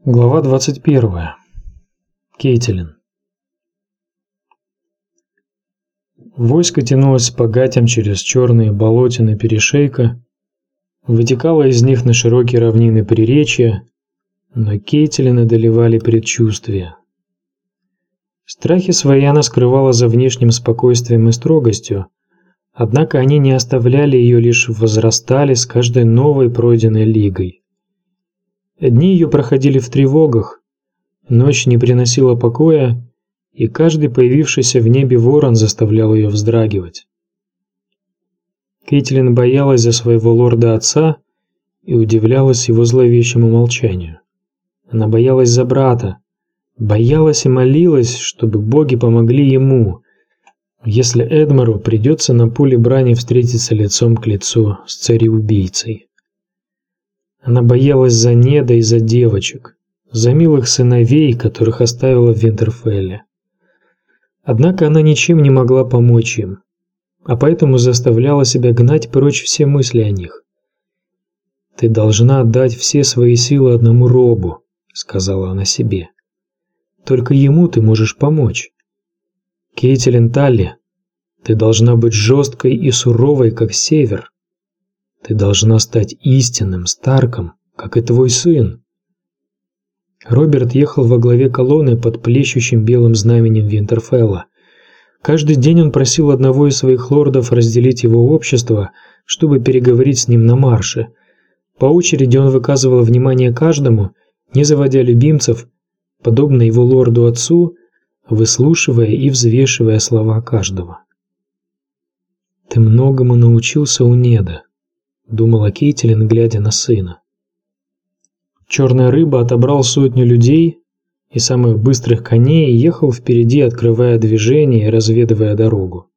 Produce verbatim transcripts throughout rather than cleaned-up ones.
Глава двадцать первая. Кейтилин. Войско тянулось по гатям через черные болотины перешейка, вытекало из них на широкие равнины приречья, но Кейтилин одолевали предчувствия. Страхи свои она скрывала за внешним спокойствием и строгостью, однако они не оставляли ее, лишь возрастали с каждой новой пройденной лигой. Дни ее проходили в тревогах, ночь не приносила покоя, и каждый появившийся в небе ворон заставлял ее вздрагивать. Кейтилин боялась за своего лорда-отца и удивлялась его зловещему молчанию. Она боялась за брата, боялась и молилась, чтобы боги помогли ему, если Эдмару придется на поле брани встретиться лицом к лицу с цареубийцей. Она боялась за Неда и за девочек, за милых сыновей, которых оставила в Винтерфелле. Однако она ничем не могла помочь им, а поэтому заставляла себя гнать прочь все мысли о них. «Ты должна отдать все свои силы одному Робу», — сказала она себе. «Только ему ты можешь помочь. Кейтилин Талли, ты должна быть жесткой и суровой, как Север. Ты должна стать истинным Старком, как и твой сын». Роберт ехал во главе колонны под плещущим белым знаменем Винтерфелла. Каждый день он просил одного из своих лордов разделить его общество, чтобы переговорить с ним на марше. По очереди он выказывал внимание каждому, не заводя любимцев, подобно его лорду-отцу, выслушивая и взвешивая слова каждого. «Ты многому научился у Неда», — думала Кейтилин, глядя на сына. Черная рыба отобрал сотню людей и самых быстрых коней и ехал впереди, открывая движение и разведывая дорогу.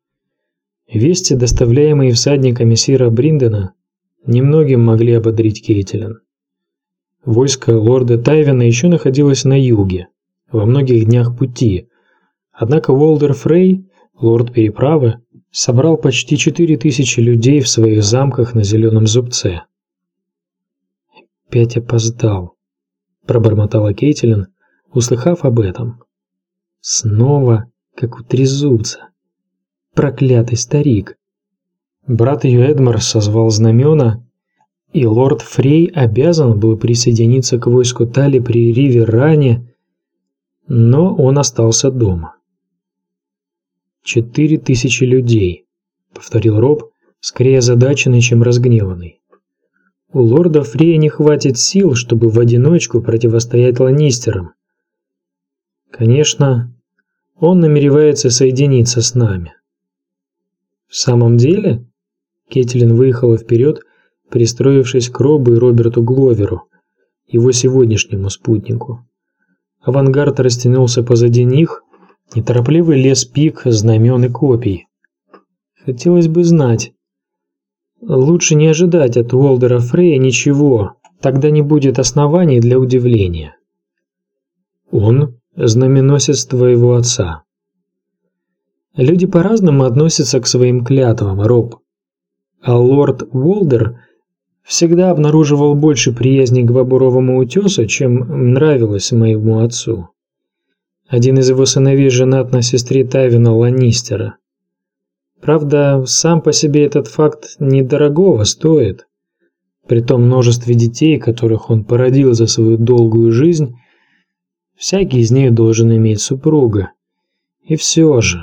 Вести, доставляемые всадниками сира Бриндена, немногим могли ободрить Кейтилин. Войско лорда Тайвина еще находилось на юге, во многих днях пути, однако Уолдер Фрей, лорд переправы, собрал почти четыре тысячи людей в своих замках на Зеленом Зубце. «Опять опоздал», – пробормотала Кейтилин, услыхав об этом. «Снова, как у трезубца. Проклятый старик». Брат ее Эдмар созвал знамена, и лорд Фрей обязан был присоединиться к войску Талли при Риверране, но он остался дома. «Четыре тысячи людей», — повторил Роб, скорее озадаченный, чем разгневанный. «У лорда Фрея не хватит сил, чтобы в одиночку противостоять ланнистерам. Конечно, он намеревается соединиться с нами». «В самом деле?» Кейтилин выехала вперед, пристроившись к Робу и Роберту Гловеру, его сегодняшнему спутнику. Авангард растянулся позади них, неторопливый лес пик, знамен и копий. Хотелось бы знать. Лучше не ожидать от Уолдера Фрея ничего, тогда не будет оснований для удивления. Он знаменосец твоего отца. Люди по-разному относятся к своим клятвам, Роб. А лорд Уолдер всегда обнаруживал больше приязни к Бобровому утесу, чем нравилось моему отцу. Один из его сыновей женат на сестре Тайвина Ланнистера. Правда, сам по себе этот факт недорогого стоит. При том множестве детей, которых он породил за свою долгую жизнь, всякий из них должен иметь супруга. И все же...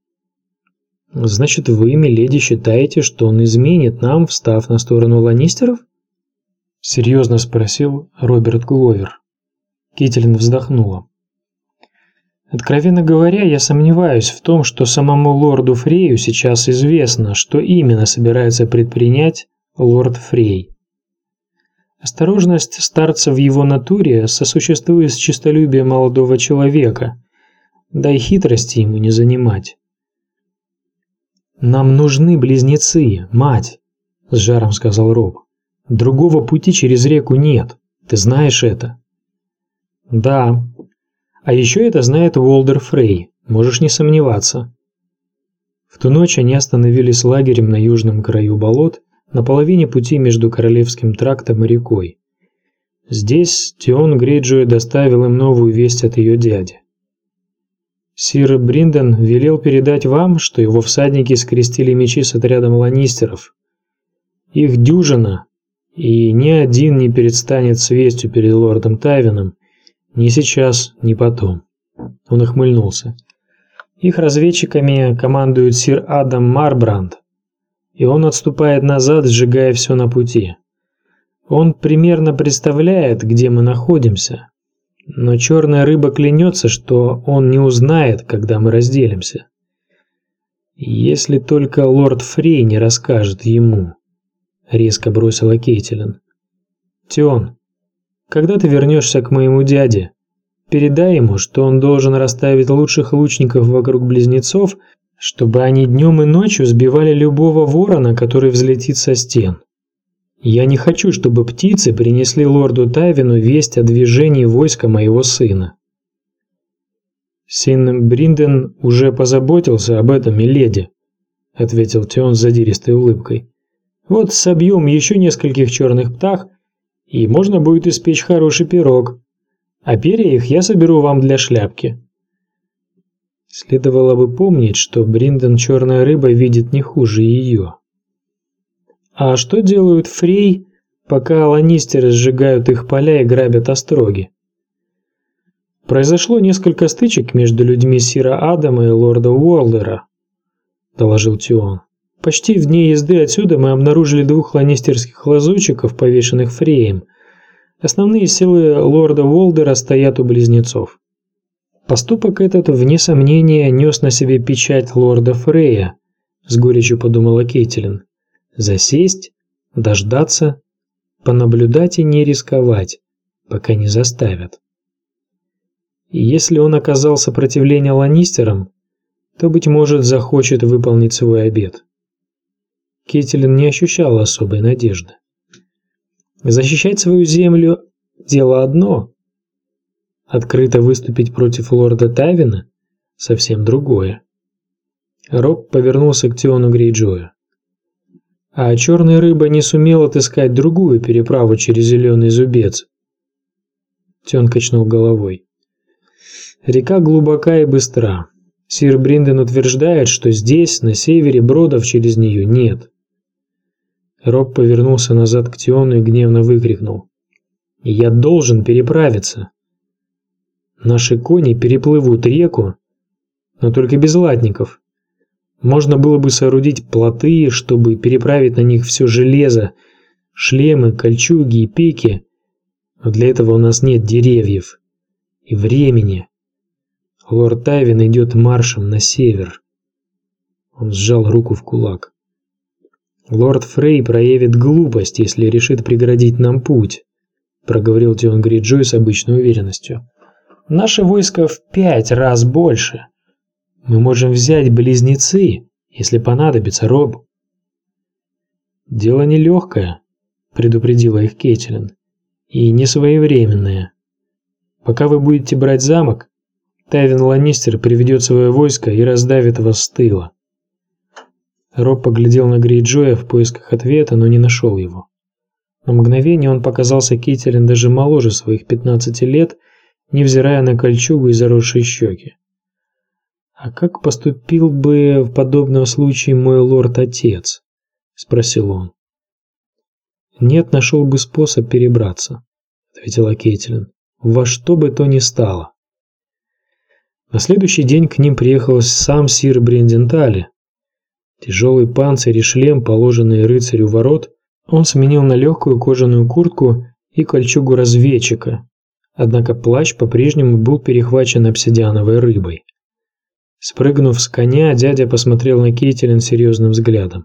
«Значит, вы, миледи, считаете, что он изменит нам, встав на сторону ланнистеров?» — серьезно спросил Роберт Гловер. Кейтилин вздохнула. «Откровенно говоря, я сомневаюсь в том, что самому лорду Фрею сейчас известно, что именно собирается предпринять лорд Фрей. Осторожность старца в его натуре сосуществует с честолюбием молодого человека, да и хитрости ему не занимать». «Нам нужны близнецы, мать», – с жаром сказал Роб. «Другого пути через реку нет. Ты знаешь это?» «Да. А еще это знает Уолдер Фрей. Можешь не сомневаться». В ту ночь они остановились лагерем на южном краю болот, на половине пути между Королевским трактом и рекой. Здесь Тион Грейджой доставил им новую весть от ее дяди. Сир Бринден велел передать вам, что его всадники скрестили мечи с отрядом ланнистеров. Их дюжина, и ни один не предстанет с вестью перед лордом Тайвином ни сейчас, ни потом. Он ухмыльнулся. Их разведчиками командует сир Адам Марбранд, и он отступает назад, сжигая все на пути. Он примерно представляет, где мы находимся, но черная рыба клянется, что он не узнает, когда мы разделимся. Если только лорд Фрей не расскажет ему, резко бросила Кейтилин. Тион, когда ты вернешься к моему дяде, передай ему, что он должен расставить лучших лучников вокруг близнецов, чтобы они днем и ночью сбивали любого ворона, который взлетит со стен. Я не хочу, чтобы птицы принесли лорду Тайвину весть о движении войска моего сына. Син Бринден уже позаботился об этом, миледи, ответил Тион с задиристой улыбкой. Вот собьем еще нескольких черных птах, и можно будет испечь хороший пирог. А перья их я соберу вам для шляпки. Следовало бы помнить, что Бринден черная рыба видит не хуже ее. А что делают Фрей, пока ланнистеры сжигают их поля и грабят остроги? Произошло несколько стычек между людьми сира Адама и лорда Уолдера, доложил Тион. Почти в дне езды отсюда мы обнаружили двух ланнистерских лазутчиков, повешенных Фреем. Основные силы лорда Уолдера стоят у близнецов. Поступок этот, вне сомнения, нес на себе печать лорда Фрея, с горечью подумала Кейтилин. Засесть, дождаться, понаблюдать и не рисковать, пока не заставят. И если он оказал сопротивление ланнистерам, то, быть может, захочет выполнить свой обет. Кейтилин не ощущала особой надежды. Защищать свою землю – дело одно. Открыто выступить против лорда Тайвина – совсем другое. Роб повернулся к Тиону Грейджою. А черная рыба не сумела отыскать другую переправу через Зеленый Зубец. Тион качнул головой. Река глубока и быстра. Сир Бринден утверждает, что здесь, на севере, бродов через нее нет. Роб повернулся назад к Тиону и гневно выкрикнул. «Я должен переправиться. Наши кони переплывут реку, но только без латников. Можно было бы соорудить плоты, чтобы переправить на них все железо, шлемы, кольчуги и пики, но для этого у нас нет деревьев и времени. Лорд Тайвин идет маршем на север». Он сжал руку в кулак. «Лорд Фрей проявит глупость, если решит преградить нам путь», проговорил Тион Грейджой с обычной уверенностью. «Наше войско в пять раз больше. Мы можем взять близнецы, если понадобится, Роб». «Дело нелегкое», предупредила их Кейтилин, и несвоевременное. Пока вы будете брать замок, Тайвин Ланнистер приведет свое войско и раздавит вас с тыла. Роб поглядел на Грейджоя в поисках ответа, но не нашел его. На мгновение он показался Кейтилин даже моложе своих пятнадцати лет, невзирая на кольчугу и заросшие щеки. «А как поступил бы в подобном случае мой лорд-отец?» – спросил он. «Нет, нашел бы способ перебраться», – ответила Кейтилин, – «во что бы то ни стало». На следующий день к ним приехал сам сир Брендентали. Тяжелый панцирь и шлем, положенные рыцарю ворот, он сменил на легкую кожаную куртку и кольчугу разведчика, однако плащ по-прежнему был перехвачен обсидиановой рыбой. Спрыгнув с коня, дядя посмотрел на Кейтилин серьезным взглядом.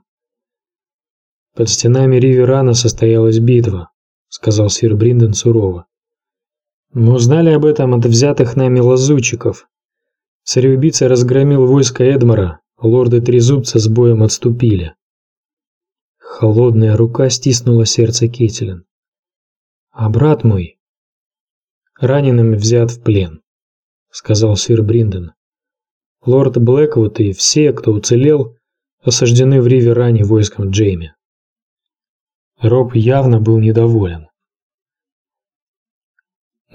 «Под стенами Риверана состоялась битва», — сказал сир Бринден сурово. «Мы узнали об этом от взятых нами лазутчиков. Цареубийца разгромил войско Эдмара, лорды Трезубца с боем отступили». Холодная рука стиснула сердце Кейтилин. «А брат мой?» «Раненым взят в плен», — сказал сир Бринден. «Лорд Блэквуд и все, кто уцелел, осаждены в Риверане войском Джейми». Роб явно был недоволен.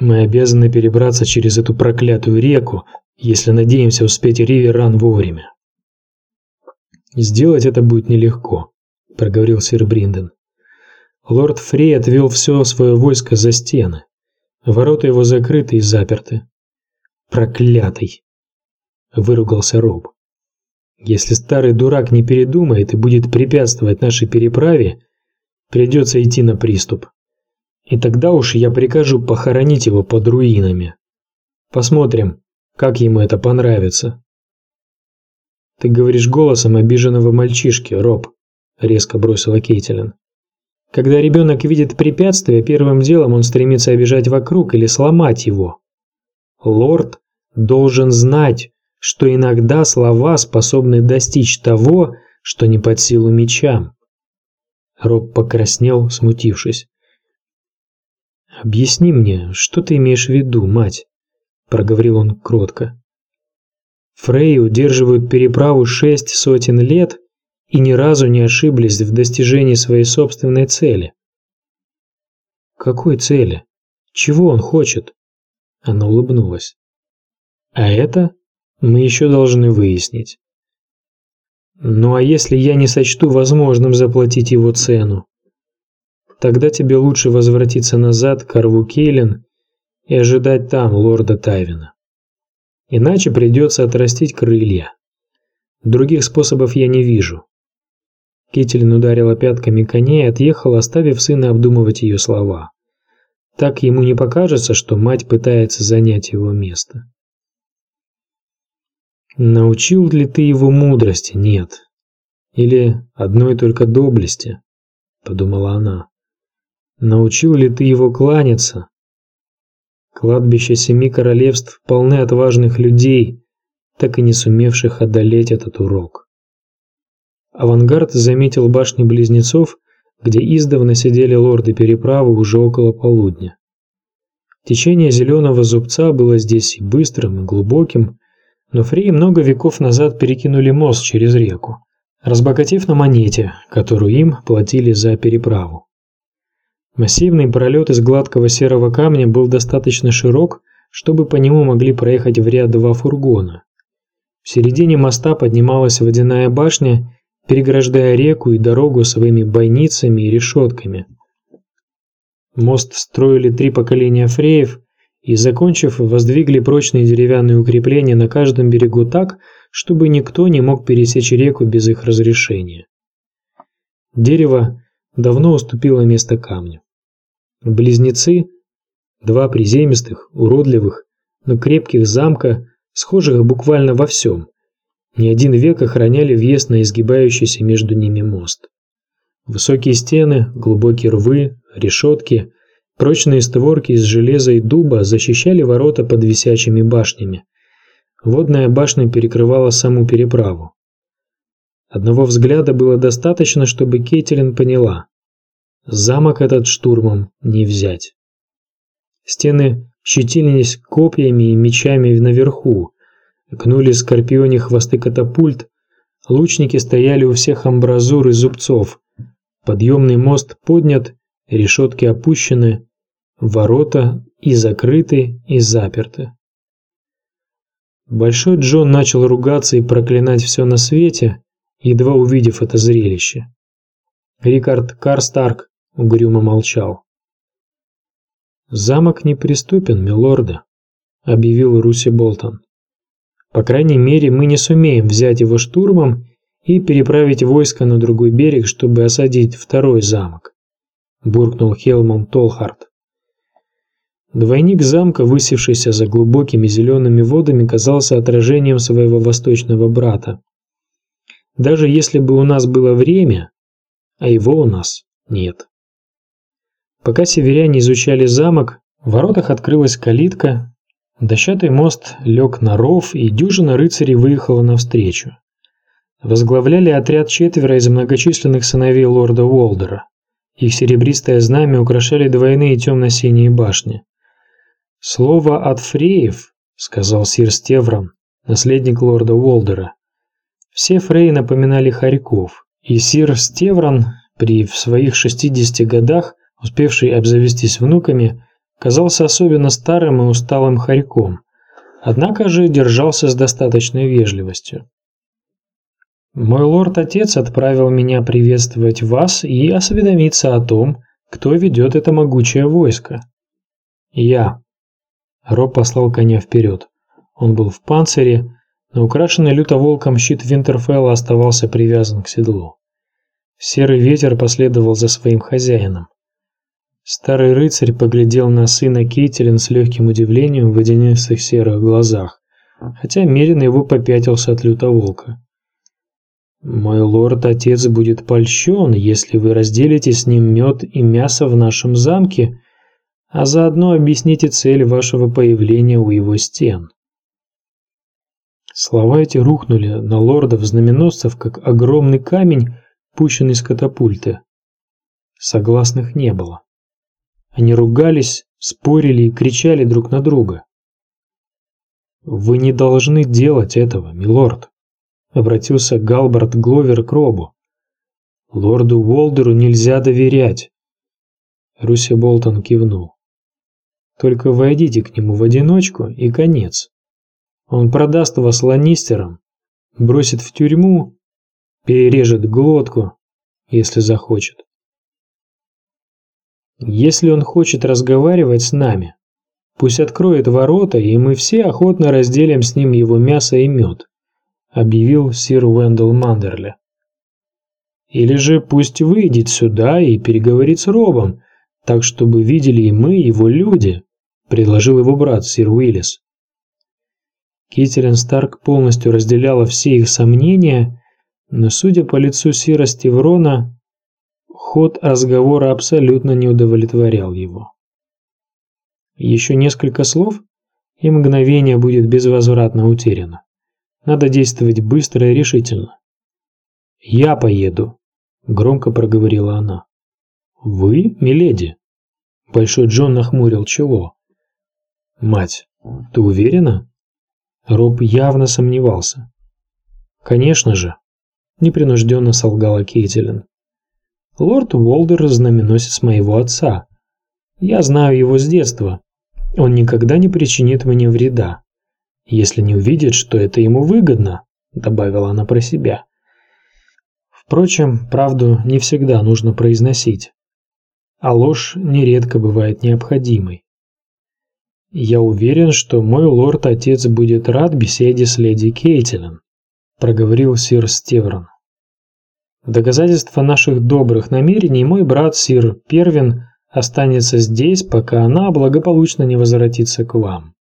Мы обязаны перебраться через эту проклятую реку, если надеемся успеть Ривер-Ран вовремя. Сделать это будет нелегко, проговорил сэр Бринден. Лорд Фрей отвел все свое войско за стены. Ворота его закрыты и заперты. Проклятый! Выругался Роб. Если старый дурак не передумает и будет препятствовать нашей переправе, придется идти на приступ. И тогда уж я прикажу похоронить его под руинами. Посмотрим, как ему это понравится. Ты говоришь голосом обиженного мальчишки, Роб, резко бросила Кейтилин. Когда ребенок видит препятствие, первым делом он стремится обижать вокруг или сломать его. Лорд должен знать, что иногда слова способны достичь того, что не под силу мечам. Роб покраснел, смутившись. «Объясни мне, что ты имеешь в виду, мать?» – проговорил он кротко. «Фрей удерживают переправу шесть сотен лет и ни разу не ошиблись в достижении своей собственной цели». «Какой цели? Чего он хочет?» Она улыбнулась. «А это мы еще должны выяснить. Ну а если я не сочту возможным заплатить его цену? Тогда тебе лучше возвратиться назад к Орву Кейлин и ожидать там лорда Тайвина. Иначе придется отрастить крылья. Других способов я не вижу». Кейтилин ударила пятками коня и отъехала, оставив сына обдумывать ее слова. Так ему не покажется, что мать пытается занять его место. «Научил ли ты его мудрости? Нет. Или одной только доблести?» – подумала она. «Научил ли ты его кланяться? Кладбище семи королевств полны отважных людей, так и не сумевших одолеть этот урок». Авангард заметил башни близнецов, где издавна сидели лорды переправы уже около полудня. Течение зеленого зубца было здесь и быстрым, и глубоким, но Фреи много веков назад перекинули мост через реку, разбогатев на монете, которую им платили за переправу. Массивный пролет из гладкого серого камня был достаточно широк, чтобы по нему могли проехать в ряд два фургона. В середине моста поднималась водяная башня, переграждая реку и дорогу своими бойницами и решетками. Мост строили три поколения фреев и, закончив, воздвигли прочные деревянные укрепления на каждом берегу так, чтобы никто не мог пересечь реку без их разрешения. Дерево давно уступило место камню. Близнецы, два приземистых, уродливых, но крепких замка, схожих буквально во всем, не один век охраняли въезд на изгибающийся между ними мост. Высокие стены, глубокие рвы, решетки, прочные створки из железа и дуба защищали ворота под висячими башнями. Водная башня перекрывала саму переправу. Одного взгляда было достаточно, чтобы Кейтилин поняла: замок этот штурмом не взять. Стены щетинились копьями и мечами наверху, гнули скорпиони хвосты катапульт, лучники стояли у всех амбразур и зубцов, подъемный мост поднят, решетки опущены, ворота и закрыты, и заперты. Большой Джон начал ругаться и проклинать все на свете, едва увидев это зрелище. Рикард Карстарк угрюмо молчал. «Замок неприступен, милорды», — объявил Руси Болтон. «По крайней мере, мы не сумеем взять его штурмом и переправить войско на другой берег, чтобы осадить второй замок», — буркнул Хелмон Толхард. Двойник замка, высевшийся за глубокими зелеными водами, казался отражением своего восточного брата. Даже если бы у нас было время, а его у нас нет. Пока северяне изучали замок, в воротах открылась калитка, дощатый мост лег на ров, и дюжина рыцарей выехала навстречу. Возглавляли отряд четверо из многочисленных сыновей лорда Уолдера. Их серебристое знамя украшали двойные темно-синие башни. «Слово от фреев», — сказал сир Стеврон, наследник лорда Уолдера. Все фреи напоминали хорьков, и сир Стеврон, при в своих шестидесяти годах, успевший обзавестись внуками, казался особенно старым и усталым хорьком, однако же держался с достаточной вежливостью. «Мой лорд-отец отправил меня приветствовать вас и осведомиться о том, кто ведет это могучее войско». «Я». Роб послал коня вперед. Он был в панцире, но украшенный лютоволком щит Винтерфелла оставался привязан к седлу. Серый ветер последовал за своим хозяином. Старый рыцарь поглядел на сына Кейтилин с легким удивлением в водянистых серых глазах, хотя Мерин его попятился от лютоволка. «Мой лорд-отец будет польщен, если вы разделите с ним мед и мясо в нашем замке, а заодно объясните цель вашего появления у его стен». Слова эти рухнули на лордов-знаменосцев, как огромный камень, пущенный с катапульты. Согласных не было. Они ругались, спорили и кричали друг на друга. «Вы не должны делать этого, милорд», — обратился Галбард Гловер к Робу. «Лорду Уолдеру нельзя доверять». Руси Болтон кивнул. «Только войдите к нему в одиночку и конец. Он продаст вас ланнистерам, бросит в тюрьму, перережет глотку, если захочет. Если он хочет разговаривать с нами, пусть откроет ворота, и мы все охотно разделим с ним его мясо и мед», объявил сир Уэндell Мандерли. «Или же пусть выйдет сюда и переговорит с Робом, так чтобы видели и мы, его люди», предложил его брат сир Уиллис. Кейтилин Старк полностью разделяла все их сомнения, но, судя по лицу сира Стиврона, ход разговора абсолютно не удовлетворял его. Еще несколько слов, и мгновение будет безвозвратно утеряно. Надо действовать быстро и решительно. «Я поеду», — громко проговорила она. «Вы, миледи?» Большой Джон нахмурил чело. «Мать, ты уверена?» Роб явно сомневался. «Конечно же», — непринужденно солгала Кейтилин. «Лорд Уолдер — знаменосец моего отца. Я знаю его с детства. Он никогда не причинит мне вреда, если не увидит, что это ему выгодно», — добавила она про себя. Впрочем, правду не всегда нужно произносить, а ложь нередко бывает необходимой. «Я уверен, что мой лорд-отец будет рад беседе с леди Кейтилин», — проговорил сир Стеврон. «В доказательство наших добрых намерений мой брат сир Первин останется здесь, пока она благополучно не возвратится к вам».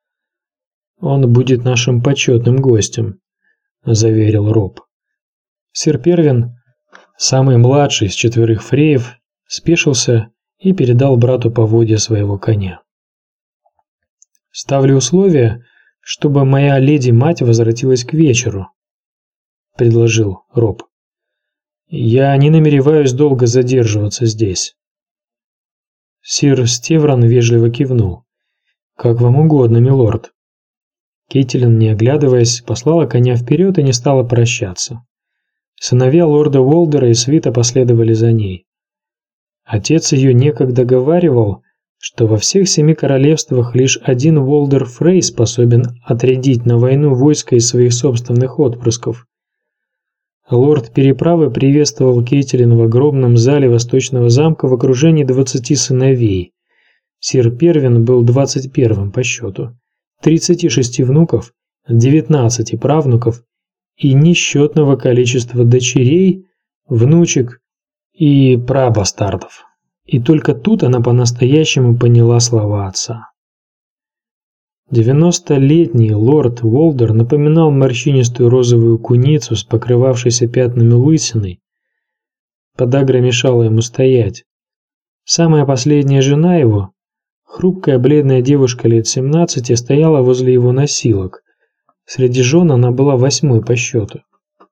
«Он будет нашим почетным гостем», — заверил Роб. Сир Первин, самый младший из четверых фреев, спешился и передал брату поводья своего коня. «Ставлю условие, чтобы моя леди-мать возвратилась к вечеру», — предложил Роб. «Я не намереваюсь долго задерживаться здесь». Сир Стеврон вежливо кивнул. «Как вам угодно, милорд». Кейтилин, не оглядываясь, послала коня вперед и не стала прощаться. Сыновья лорда Уолдера и свита последовали за ней. Отец ее некогда говаривал, что во всех семи королевствах лишь один Уолдер Фрей способен отрядить на войну войско из своих собственных отпрысков. Лорд Переправы приветствовал Кейтилин в огромном зале Восточного замка в окружении двадцати сыновей. Сир Первин был двадцать первым по счету, тридцати шести внуков, девятнадцати правнуков и несчетного количества дочерей, внучек и прабастардов. И только тут она по-настоящему поняла слова отца. Девяностолетний лорд Уолдер напоминал морщинистую розовую куницу с покрывавшейся пятнами лысиной. Подагра мешала ему стоять. Самая последняя жена его, хрупкая бледная девушка лет семнадцати, стояла возле его носилок. Среди жен она была восьмой по счету.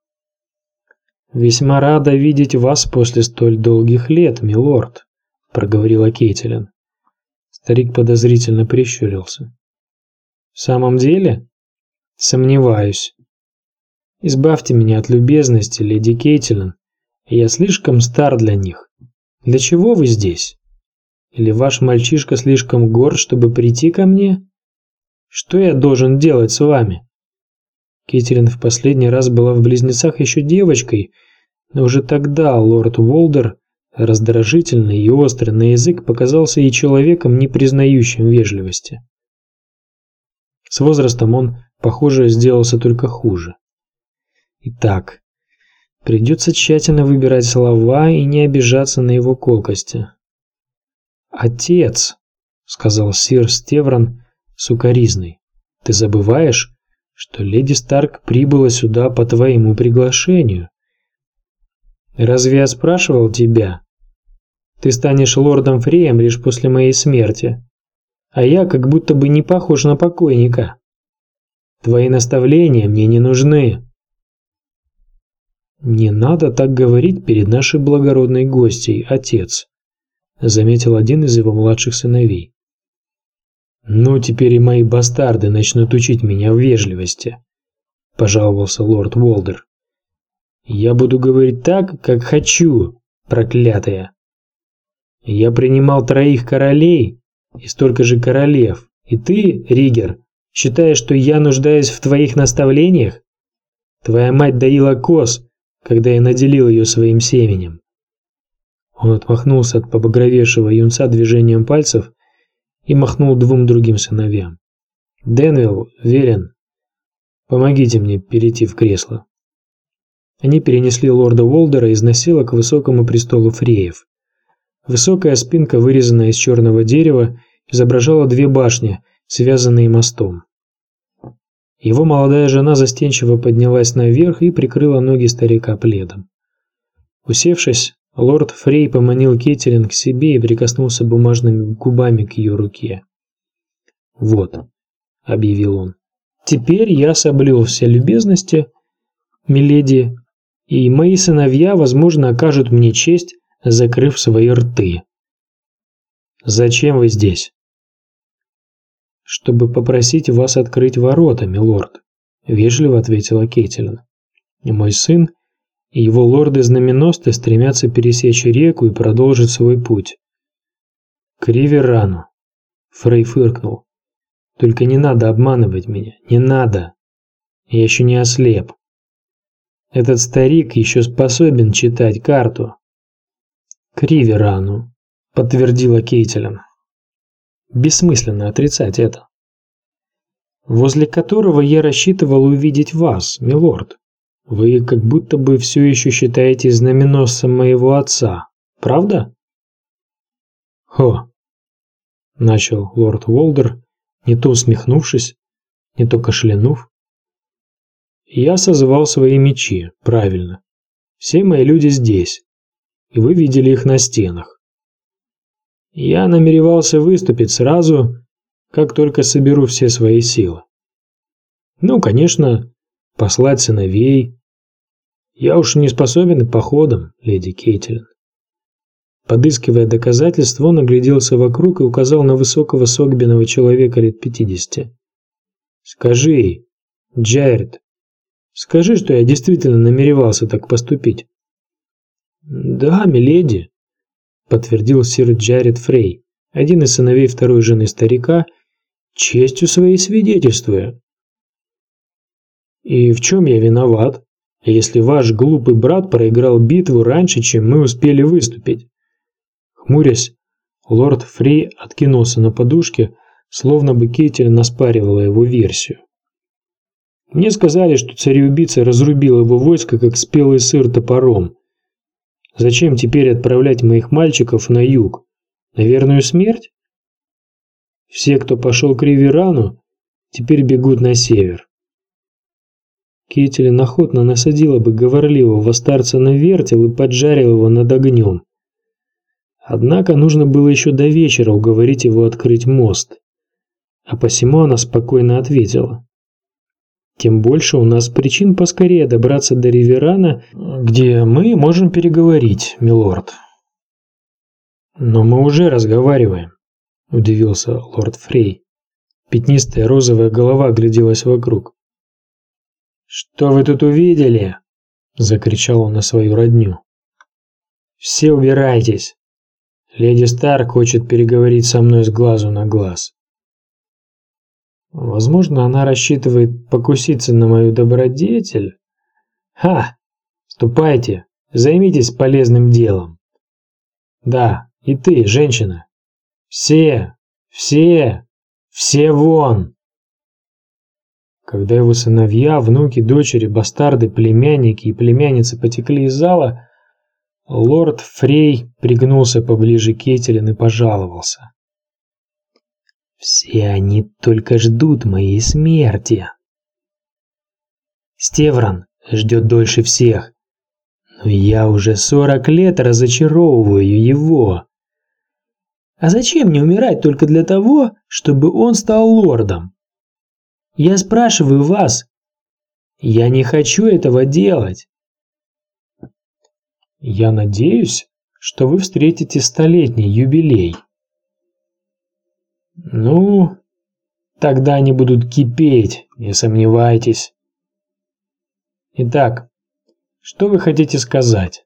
«Весьма рада видеть вас после столь долгих лет, милорд», — проговорила Кейтилин. Старик подозрительно прищурился. «В самом деле? Сомневаюсь. Избавьте меня от любезности, леди Кейтилин. Я слишком стар для них. Для чего вы здесь? Или ваш мальчишка слишком горд, чтобы прийти ко мне? Что я должен делать с вами?» Кэтрин в последний раз была в Близнецах еще девочкой, но уже тогда лорд Уолдер, раздражительный и острый на язык, показался ей человеком, не признающим вежливости. С возрастом он, похоже, сделался только хуже. Итак, придется тщательно выбирать слова и не обижаться на его колкости. «Отец», — сказал сир Стеврон с укоризной, — «ты забываешь, что леди Старк прибыла сюда по твоему приглашению? Разве я спрашивал тебя? Ты станешь лордом Фреем лишь после моей смерти, а я как будто бы не похож на покойника. Твои наставления мне не нужны». «Не надо так говорить перед нашей благородной гостьей, отец», — заметил один из его младших сыновей. «Ну, теперь и мои бастарды начнут учить меня в вежливости», — пожаловался лорд Уолдер. «Я буду говорить так, как хочу, проклятая. Я принимал троих королей и столько же королев, и ты, Ригер, считаешь, что я нуждаюсь в твоих наставлениях? Твоя мать доила коз, когда я наделил ее своим семенем». Он отмахнулся от побагровевшего юнца движением пальцев и махнул двум другим сыновьям. «Денвилл, Верен, помогите мне перейти в кресло». Они перенесли лорда Уолдера из насила к высокому престолу Фреев. Высокая спинка, вырезанная из черного дерева, изображала две башни, связанные мостом. Его молодая жена застенчиво поднялась наверх и прикрыла ноги старика пледом. Усевшись, лорд Фрей поманил Кэтрин к себе и прикоснулся бумажными губами к ее руке. «Вот», — объявил он, — «теперь я соблюл все любезности, миледи, и мои сыновья, возможно, окажут мне честь, закрыв свои рты». «Зачем вы здесь?» «Чтобы попросить вас открыть ворота, милорд», — вежливо ответила Кэтрин. «Мой сын и его лорды-знаменосцы стремятся пересечь реку и продолжить свой путь». «К Риверану», — Фрей фыркнул. «Только не надо обманывать меня, не надо. Я еще не ослеп. Этот старик еще способен читать карту». «К Риверану», — подтвердила Кэтрин. «Бессмысленно отрицать это. Возле которого я рассчитывал увидеть вас, милорд. Вы как будто бы все еще считаете знаменосцем моего отца, правда?» «Хо», — начал лорд Уолдер, не то усмехнувшись, не то кашлянув. «Я созвал свои мечи, правильно. Все мои люди здесь, и вы видели их на стенах. Я намеревался выступить сразу, как только соберу все свои силы. Ну, конечно, послать сыновей. Я уж не способен к походам, леди Кэтрин». Подыскивая доказательства, он огляделся вокруг и указал на высокого согбенного человека лет пятидесяти. «Скажи, Джайред, скажи, что я действительно намеревался так поступить». «Да, миледи», — подтвердил сир Джайред Фрей, один из сыновей второй жены старика, честью своей свидетельствуя. «И в чем я виноват, если ваш глупый брат проиграл битву раньше, чем мы успели выступить?» Хмурясь, лорд Фрей откинулся на подушке, словно бы Кэтрин наспаривала его версию. «Мне сказали, что цареубийца разрубил его войско, как спелый сыр топором. Зачем теперь отправлять моих мальчиков на юг? На верную смерть? Все, кто пошел к Риверану, теперь бегут на север». Кэтрин охотно насадила бы говорливого старца на вертел и поджарила его над огнем. Однако нужно было еще до вечера уговорить его открыть мост, а посему она спокойно ответила: «Тем больше у нас причин поскорее добраться до Риверана, где мы можем переговорить, милорд». «Но мы уже разговариваем», – удивился лорд Фрей. Пятнистая розовая голова огляделась вокруг. «Что вы тут увидели?» – закричал он на свою родню. «Все убирайтесь. Леди Старк хочет переговорить со мной с глазу на глаз. Возможно, она рассчитывает покуситься на мою добродетель. Ха! Ступайте, займитесь полезным делом. Да, и ты, женщина. Все, все, все вон! Когда его сыновья, внуки, дочери, бастарды, племянники и племянницы потекли из зала, лорд Фрей пригнулся поближе к Кетелин и пожаловался. «Все они только ждут моей смерти. Стеврон ждет дольше всех, но я уже сорок лет разочаровываю его. А зачем мне умирать только для того, чтобы он стал лордом? Я спрашиваю вас, я не хочу этого делать. Я надеюсь, что вы встретите столетний юбилей. Ну, тогда они будут кипеть, не сомневайтесь. Итак, что вы хотите сказать?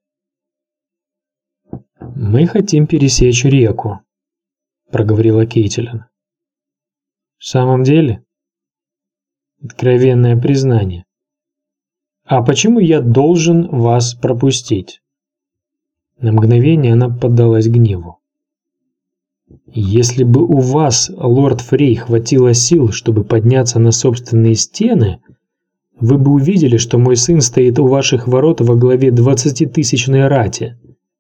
Мы хотим пересечь реку, проговорила Кетелин. В самом деле? Откровенное признание. А почему я должен вас пропустить? На мгновение она поддалась гневу. Если бы у вас, лорд Фрей, хватило сил, чтобы подняться на собственные стены, вы бы увидели, что мой сын стоит у ваших ворот во главе двадцатитысячной рати.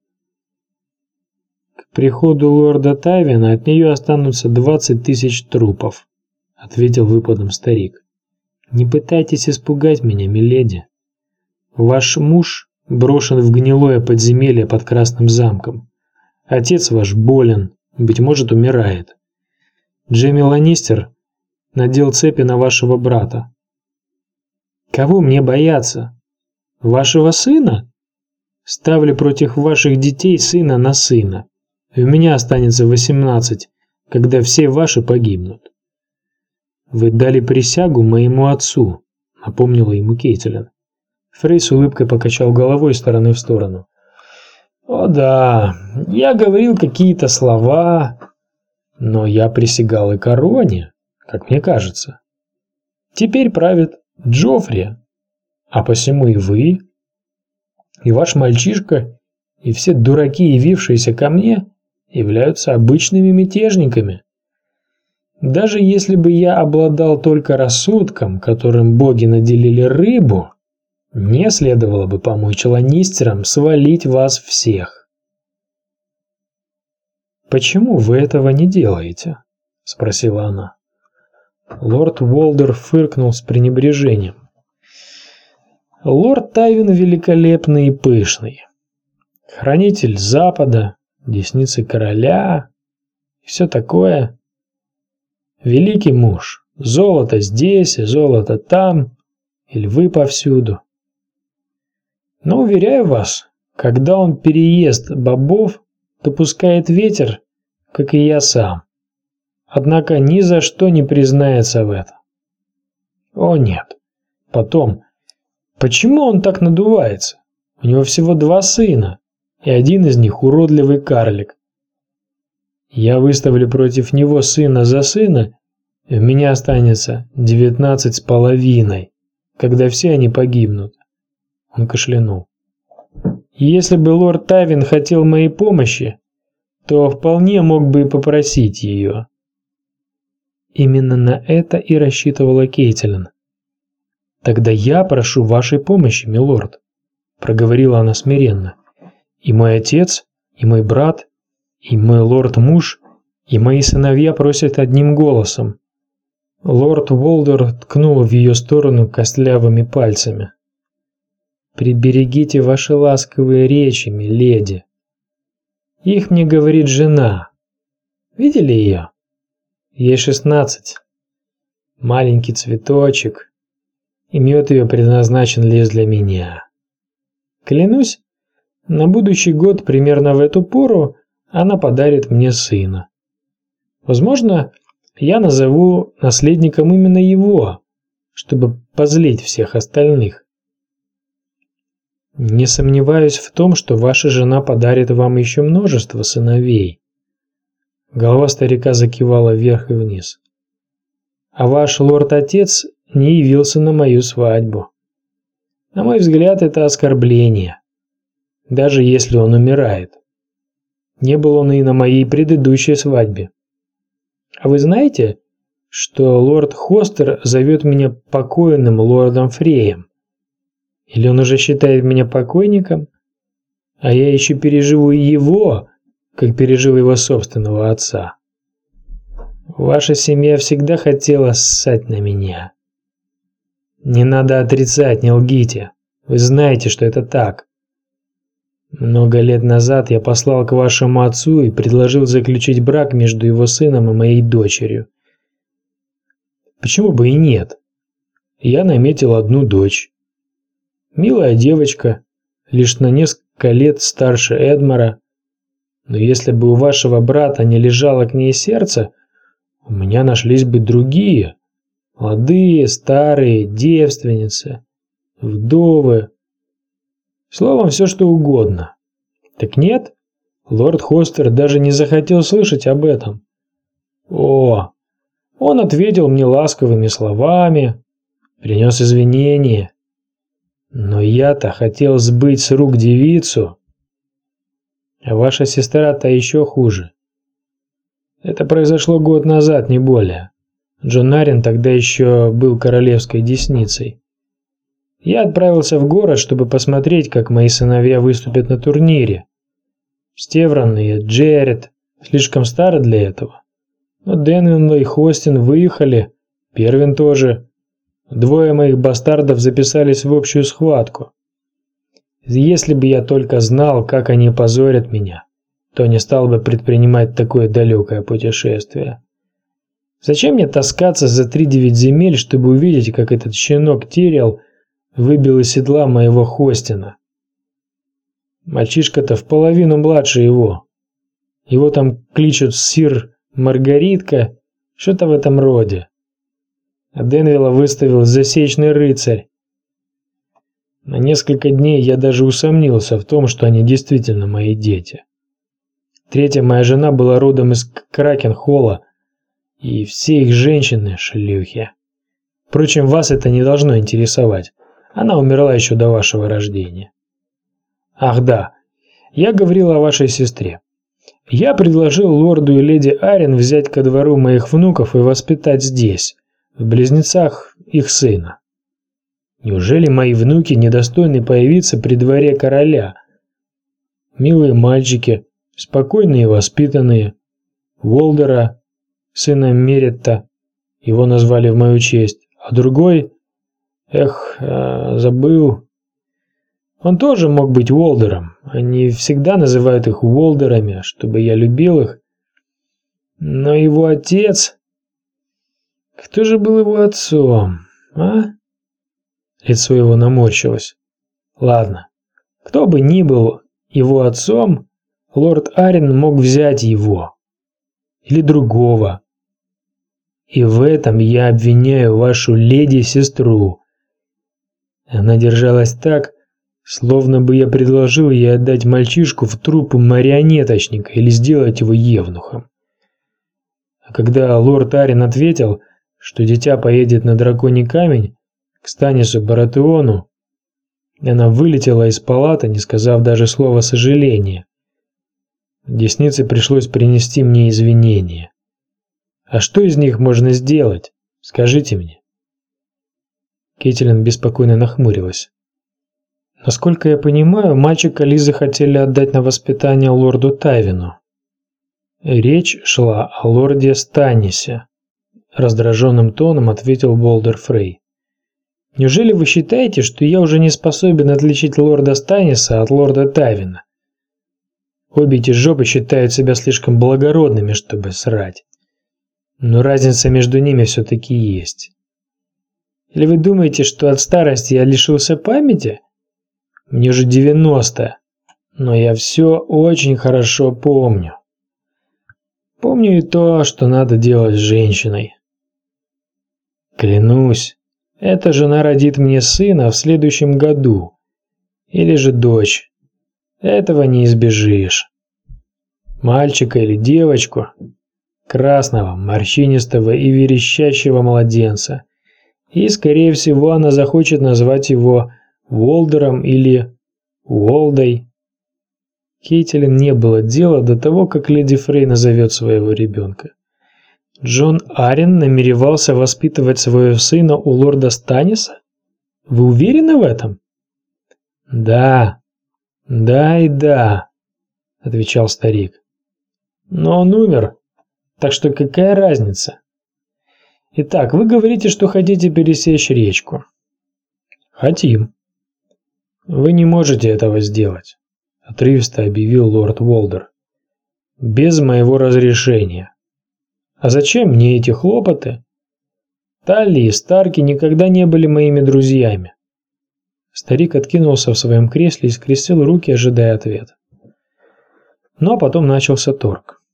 К приходу лорда Тайвина от нее останутся двадцать тысяч трупов, ответил выпадом старик. Не пытайтесь испугать меня, миледи. Ваш муж брошен в гнилое подземелье под Красным замком. Отец ваш болен, быть может, умирает. Джейми Ланнистер надел цепи на вашего брата. Кого мне бояться? Вашего сына? Ставлю против ваших детей сына на сына. И у меня останется восемнадцать, когда все ваши погибнут. Вы дали присягу моему отцу, напомнила ему Кетелин. Фрей с улыбкой покачал головой из стороны в сторону. О да, я говорил какие-то слова, но я присягал и короне, как мне кажется. Теперь правит Джоффри, а посему и вы, и ваш мальчишка, и все дураки, явившиеся ко мне, являются обычными мятежниками. Даже если бы я обладал только рассудком, которым боги наделили рыбу, не следовало бы помочь Ланнистерам свалить вас всех. «Почему вы этого не делаете?» – спросила она. Лорд Уолдер фыркнул с пренебрежением. «Лорд Тайвин великолепный и пышный. Хранитель Запада, десницы короля и все такое. Великий муж, золото здесь, золото там, и львы повсюду. Но, уверяю вас, когда он переест бобов, то пускает ветер, как и я сам. Однако ни за что не признается в этом. О нет. Потом, почему он так надувается? У него всего два сына, и один из них уродливый карлик. Я выставлю против него сына за сына, и у меня останется девятнадцать с половиной, когда все они погибнут. Он кашлянул. Если бы лорд Тайвин хотел моей помощи, то вполне мог бы и попросить ее. Именно на это и рассчитывала Кетелин. Тогда я прошу вашей помощи, милорд, проговорила она смиренно. И мой отец, и мой брат, и мой лорд-муж, и мои сыновья просят одним голосом. Лорд Уолдер ткнул в ее сторону костлявыми пальцами. Приберегите ваши ласковые речи, миледи. Их мне говорит жена. Видели ее? Ей шестнадцать. Маленький цветочек. И мед ее предназначен лишь для меня. Клянусь, на будущий год примерно в эту пору она подарит мне сына. Возможно, я назову наследником именно его, чтобы позлить всех остальных. Не сомневаюсь в том, что ваша жена подарит вам еще множество сыновей, Голова старика закивала вверх и вниз. А ваш лорд-отец не явился на мою свадьбу. На мой взгляд, это оскорбление. Даже если он умирает. Не был он и на моей предыдущей свадьбе. А вы знаете, что лорд Хостер зовет меня покойным лордом Фреем? Или он уже считает меня покойником? А я еще переживу и его, как пережил его собственного отца. Ваша семья всегда хотела ссать на меня. Не надо отрицать, не лгите. Вы знаете, что это так. Много лет назад я послал к вашему отцу и предложил заключить брак между его сыном и моей дочерью. Почему бы и нет? Я наметил одну дочь. Милая девочка, лишь на несколько лет старше Эдмара. Но если бы у вашего брата не лежало к ней сердце, у меня нашлись бы другие. Молодые, старые, девственницы, вдовы. Словом, все что угодно. Так нет, лорд Хостер даже не захотел слышать об этом. О, он ответил мне ласковыми словами, принес извинения. Но я-то хотел сбыть с рук девицу. А ваша сестра-то еще хуже. Это произошло год назад, не более. Джон Аррен тогда еще был королевской десницей. Я отправился в город, чтобы посмотреть, как мои сыновья выступят на турнире. Стеврон и Джеред слишком стары для этого. Но Денвилл и Хостин выехали, Первин тоже. Двое моих бастардов записались в общую схватку. Если бы я только знал, как они позорят меня, то не стал бы предпринимать такое далекое путешествие. Зачем мне таскаться за три-девять земель, чтобы увидеть, как этот щенок Тириэл выбил из седла моего Хостина? Мальчишка-то в половину младше его. Его там кличут сир Маргаритка, что-то в этом роде. А Денвилла выставил засечный рыцарь. На несколько дней я даже усомнился в том, что они действительно мои дети. Третья моя жена была родом из Кракенхолла, и все их женщины – шлюхи. Впрочем, вас это не должно интересовать. Она умерла еще до вашего рождения. Ах да, я говорил о вашей сестре. Я предложил лорду и леди Аррен взять ко двору моих внуков и воспитать здесь, в Близнецах, их сына. Неужели мои внуки недостойны появиться при дворе короля? Милые мальчики, спокойные и воспитанные. Уолдера, сына Меретта, его назвали в мою честь, а другой, эх, э, забыл. Он тоже мог быть Уолдером. Они всегда называют их Уолдерами, чтобы я любил их. Но его отец... Кто же был его отцом, а? Лицо его наморщилось. Ладно, кто бы ни был его отцом, лорд Аррен мог взять его. Или другого. И в этом я обвиняю вашу леди-сестру. Она держалась так, словно бы я предложил ей отдать мальчишку в труппу марионеточника или сделать его евнухом. А когда лорд Аррен ответил, что дитя поедет на драконий камень к Станису Баратеону, она вылетела из палаты, не сказав даже слова сожаления. Деснице пришлось принести мне извинения. А что из них можно сделать? Скажите мне. Кэтлин беспокойно нахмурилась. Насколько я понимаю, мальчика Лизы хотели отдать на воспитание лорду Тайвину. Речь шла о лорде Станисе. Раздраженным тоном ответил Болдер Фрей. Неужели вы считаете, что я уже не способен отличить лорда Станиса от лорда Тайвина? Обе эти жопы считают себя слишком благородными, чтобы срать. Но разница между ними все-таки есть. Или вы думаете, что от старости я лишился памяти? Мне уже девяносто, но я все очень хорошо помню. Помню и то, что надо делать с женщиной. Клянусь, эта жена родит мне сына в следующем году. Или же дочь. Этого не избежишь. Мальчика или девочку, красного, морщинистого и верещащего младенца. И, скорее всего, она захочет назвать его Уолдером или Уолдой. Кейтилин не было дела до того, как леди Фрей назовет своего ребенка. Джон Аррен намеревался воспитывать своего сына у лорда Станниса? Вы уверены в этом? Да, да и да, отвечал старик. Но он умер, так что какая разница? Итак, вы говорите, что хотите пересечь речку. Хотим. Вы не можете этого сделать, отрывисто объявил лорд Уолдер. Без моего разрешения. А зачем мне эти хлопоты? Талли и Старки никогда не были моими друзьями. Старик откинулся в своем кресле и скрестил руки, ожидая ответа. Ну а потом начался торг.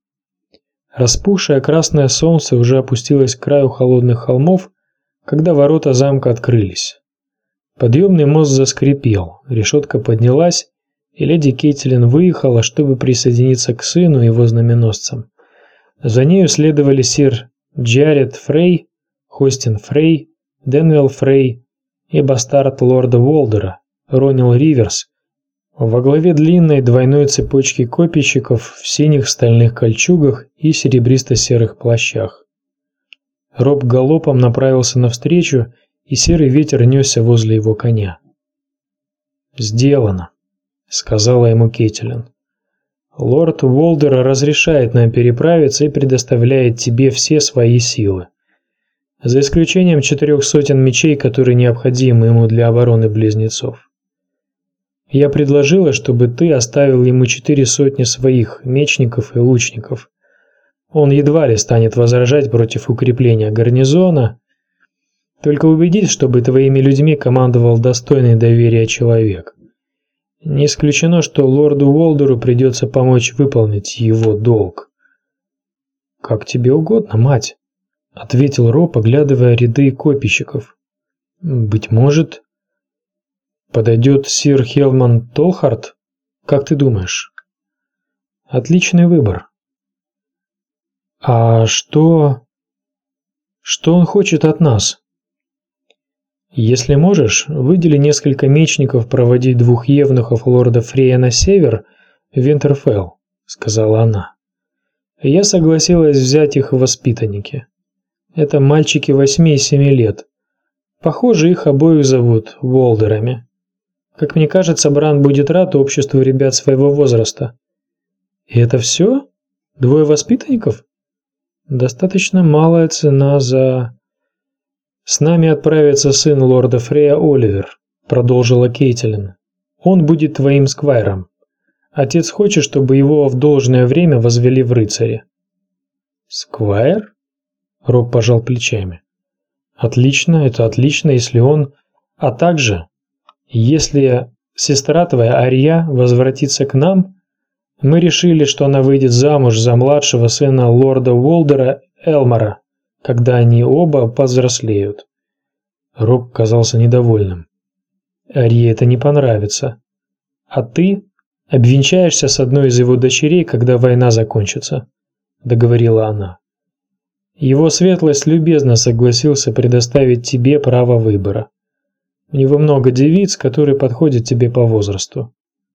Распухшее красное солнце уже опустилось к краю холодных холмов, когда ворота замка открылись. Подъемный мост заскрипел, решетка поднялась, и леди Кейтилин выехала, чтобы присоединиться к сыну и его знаменосцам. За нею следовали сир Джаред Фрей, Хостин Фрей, Денвелл Фрей и бастард лорда Уолдера, Ронил Риверс, во главе длинной двойной цепочки копейщиков в синих стальных кольчугах и серебристо-серых плащах. Роб галопом направился навстречу, и серый ветер несся возле его коня. «Сделано», — сказала ему Кейтилин. «Лорд Уолдер разрешает нам переправиться и предоставляет тебе все свои силы. За исключением четырех сотен мечей, которые необходимы ему для обороны близнецов. Я предложила, чтобы ты оставил ему четыре сотни своих мечников и лучников. Он едва ли станет возражать против укрепления гарнизона. Только убедись, чтобы твоими людьми командовал достойный доверия человек. Не исключено, что лорду Уолдеру придется помочь выполнить его долг». «Как тебе угодно, мать», — ответил Роб, оглядывая ряды копейщиков. «Быть может, подойдет сир Хелман Толхард? Как ты думаешь?» «Отличный выбор». «А что... что он хочет от нас?» «Если можешь, выдели несколько мечников проводить двух евнухов лорда Фрея на север, в Винтерфелл», — сказала она. «Я согласилась взять их в воспитанники. Это мальчики восьми и семи лет. Похоже, их обоих зовут Уолдерами. Как мне кажется, Бран будет рад обществу ребят своего возраста». «И это все? Двое воспитанников? Достаточно малая цена за...» «С нами отправится сын лорда Фрея Оливер», — продолжила Кейтилин. «Он будет твоим сквайром. Отец хочет, чтобы его в должное время возвели в рыцари». «Сквайр?» — Роб пожал плечами. «Отлично, это отлично, если он... А также, если сестра твоя Ария возвратится к нам, мы решили, что она выйдет замуж за младшего сына лорда Уолдера Элмора, когда они оба повзрослеют». Роб казался недовольным. «Арии это не понравится. А ты обвенчаешься с одной из его дочерей, когда война закончится», — договорила она. «Его светлость любезно согласился предоставить тебе право выбора. У него много девиц, которые подходят тебе по возрасту».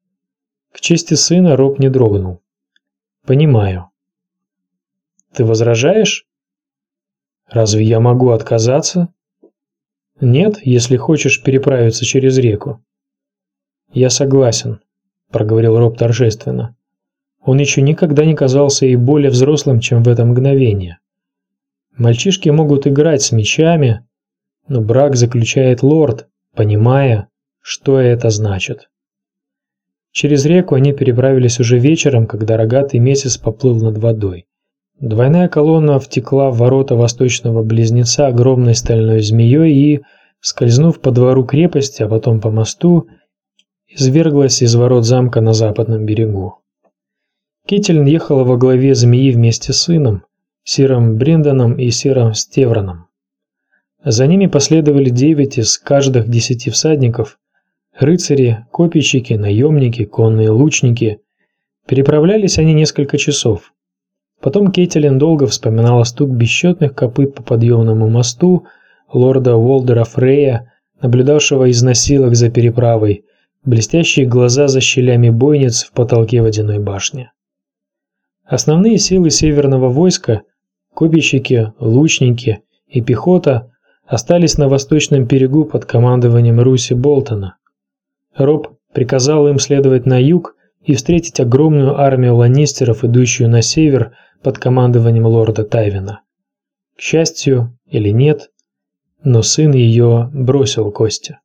К чести сына Роб не дрогнул. «Понимаю». «Ты возражаешь?» «Разве я могу отказаться?» «Нет, если хочешь переправиться через реку». «Я согласен», — проговорил Роб торжественно. Он еще никогда не казался и более взрослым, чем в это мгновение. Мальчишки могут играть с мечами, но брак заключает лорд, понимая, что это значит. Через реку они переправились уже вечером, когда рогатый месяц поплыл над водой. Двойная колонна втекла в ворота восточного близнеца огромной стальной змеей и, скользнув по двору крепости, а потом по мосту, изверглась из ворот замка на западном берегу. Кейтилин ехала во главе змеи вместе с сыном, сиром Бриндоном и сиром Стевраном. За ними последовали девять из каждых десяти всадников, рыцари, копейщики, наемники, конные лучники. Переправлялись они несколько часов. Потом Кэтлин долго вспоминала стук бесчетных копыт по подъемному мосту лорда Уолдера Фрея, наблюдавшего из носилок за переправой, блестящие глаза за щелями бойниц в потолке водяной башни. Основные силы северного войска – копейщики, лучники и пехота – остались на восточном берегу под командованием Руси Болтона. Роб приказал им следовать на юг и встретить огромную армию ланнистеров, идущую на север под командованием лорда Тайвина. К счастью или нет, но сын ее бросил кости.